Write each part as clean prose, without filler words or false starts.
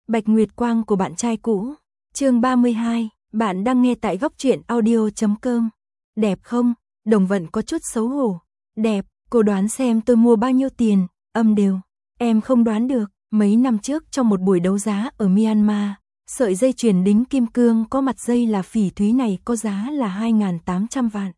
Bạch Nguyệt Quang của bạn trai cũ. Chương 32, bạn đang nghe tại góc truyện audio.com. Đẹp không? Đồng Vận có chút xấu hổ. Đẹp, cô đoán xem tôi mua bao nhiêu tiền? Âm đều. Em không đoán được. Mấy năm trước trong một buổi đấu giá ở Myanmar, sợi dây chuyền đính kim cương có mặt dây là phỉ thúy này có giá là 2.800 vạn.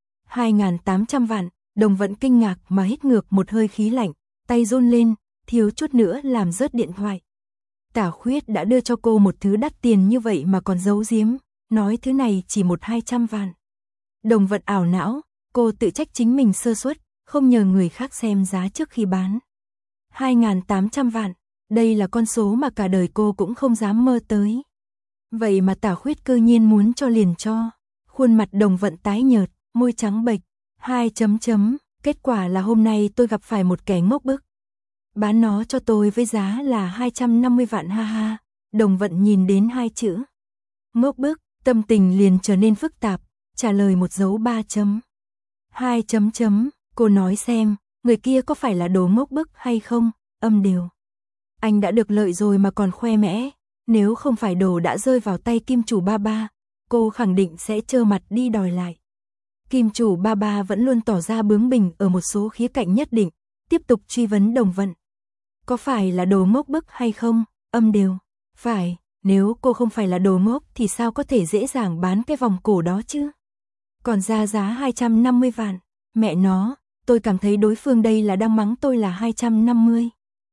2.800 vạn, Đồng Vận kinh ngạc mà hít ngược một hơi khí lạnh, tay run lên, thiếu chút nữa làm rớt điện thoại. Tả Khuyết đã đưa cho cô một thứ đắt tiền như vậy mà còn giấu giếm, nói thứ này chỉ 100-200 vạn. Đồng Vận ảo não, cô tự trách chính mình sơ suất, không nhờ người khác xem giá trước khi bán. 2.800 vạn, đây là con số mà cả đời cô cũng không dám mơ tới. Vậy mà Tả Khuyết cơ nhiên muốn cho liền cho. Khuôn mặt Đồng Vận tái nhợt, môi trắng bệch, 2 chấm, kết quả là hôm nay tôi gặp phải một kẻ ngốc bức. Bán nó cho tôi với giá là 250 vạn ha ha. Đồng Vận nhìn đến hai chữ ngốc bức, tâm tình liền trở nên phức tạp, trả lời một dấu 3 chấm. 2 chấm, cô nói xem, người kia có phải là đồ ngốc bức hay không? Âm đều. Anh đã được lợi rồi mà còn khoe mẽ, nếu không phải đồ đã rơi vào tay kim chủ ba ba, cô khẳng định sẽ trơ mặt đi đòi lại. Kim chủ ba ba vẫn luôn tỏ ra bướng bỉnh ở một số khía cạnh nhất định, tiếp tục truy vấn Đồng Vận. Có phải là đồ ngốc bức hay không? Âm đều. Phải, nếu cô không phải là đồ ngốc thì sao có thể dễ dàng bán cái vòng cổ đó chứ? Còn ra giá 250 vạn. Mẹ nó, tôi cảm thấy đối phương đây là đang mắng tôi là 250.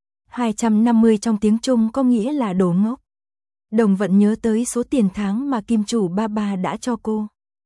250 trong tiếng Trung có nghĩa là đồ ngốc. Đồng Vận nhớ tới số tiền tháng mà kim chủ ba ba đã cho cô.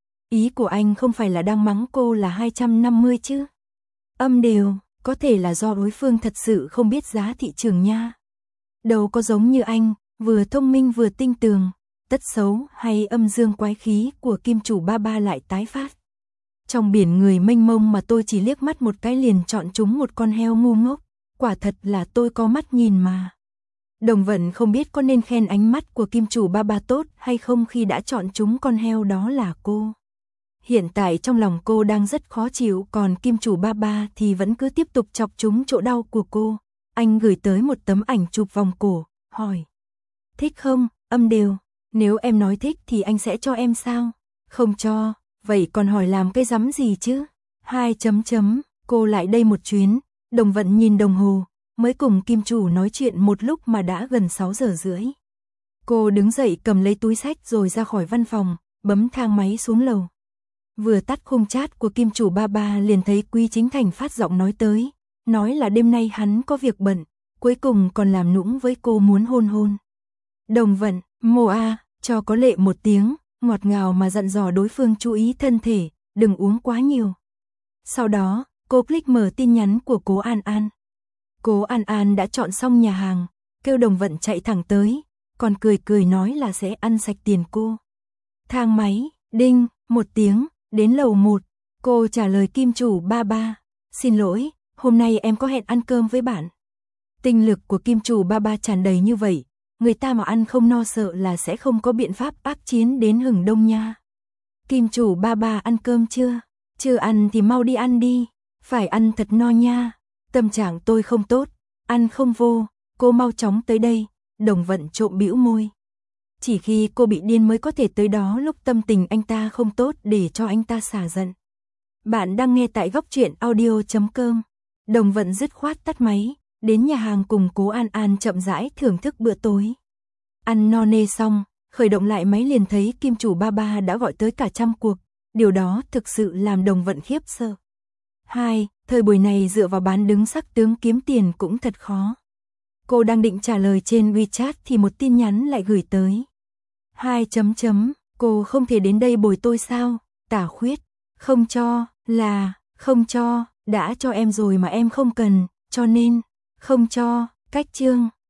Ý của anh không phải là đang mắng cô là 250 chứ? Âm đều, có thể là do đối phương thật sự không biết giá thị trường nha. Đâu có giống như anh, vừa thông minh vừa tinh tường, tất xấu hay âm dương quái khí của kim chủ ba ba lại tái phát. Trong biển người mênh mông mà tôi chỉ liếc mắt một cái liền chọn chúng một con heo ngu ngốc, quả thật là tôi có mắt nhìn mà. Đồng Vận không biết có nên khen ánh mắt của kim chủ ba ba tốt hay không khi đã chọn chúng con heo đó là cô. Hiện tại trong lòng cô đang rất khó chịu, còn kim chủ ba ba thì vẫn cứ tiếp tục chọc trúng chỗ đau của cô. Anh gửi tới một tấm ảnh chụp vòng cổ, hỏi. Thích không? Âm đều. Nếu em nói thích thì anh sẽ cho em sao? Không cho, vậy còn hỏi làm cái rắm gì chứ? 2 chấm, cô lại đây một chuyến. Đồng Vận nhìn đồng hồ, mới cùng kim chủ nói chuyện một lúc mà đã gần 6 giờ rưỡi. Cô đứng dậy cầm lấy túi xách rồi ra khỏi văn phòng, bấm thang máy xuống lầu. Vừa tắt khung chat của kim chủ ba ba liền thấy Quý Chính Thành phát giọng nói tới, nói là đêm nay hắn có việc bận, cuối cùng còn làm nũng với cô muốn hôn. Đồng Vận, mồ a, cho có lệ một tiếng, ngọt ngào mà dặn dò đối phương chú ý thân thể, đừng uống quá nhiều. Sau đó, cô click mở tin nhắn của Cố An An. Cố An An đã chọn xong nhà hàng, kêu Đồng Vận chạy thẳng tới, còn cười nói là sẽ ăn sạch tiền cô. Thang máy, đinh, một tiếng, đến lầu 1, cô trả lời kim chủ ba ba. Xin lỗi, hôm nay em có hẹn ăn cơm với bạn. Tinh lực của kim chủ ba ba tràn đầy như vậy, người ta mà ăn không no sợ là sẽ không có biện pháp ác chiến đến hừng đông nha. Kim chủ ba ba ăn cơm chưa? Chưa ăn thì mau đi ăn đi, phải ăn thật no nha. Tâm trạng tôi không tốt, ăn không vô, cô mau chóng tới đây. Đồng Vận trộm bĩu môi. Chỉ khi cô bị điên mới có thể tới đó lúc tâm tình anh ta không tốt để cho anh ta xả giận. Bạn đang nghe tại góc truyện audio.com. Đồng Vận dứt khoát tắt máy, đến nhà hàng cùng Cố An An chậm rãi thưởng thức bữa tối. Ăn no nê xong, khởi động lại máy liền thấy kim chủ ba ba đã gọi tới cả 100 cuộc. Điều đó thực sự làm Đồng Vận khiếp sợ. 2. Thời buổi này dựa vào bán đứng sắc tướng kiếm tiền cũng thật khó. Cô đang định trả lời trên WeChat thì một tin nhắn lại gửi tới. 2 chấm, cô không thể đến đây bồi tôi sao? Tả Khuyết, không cho, là, không cho, đã cho em rồi mà em không cần, cho nên, không cho, cách chương.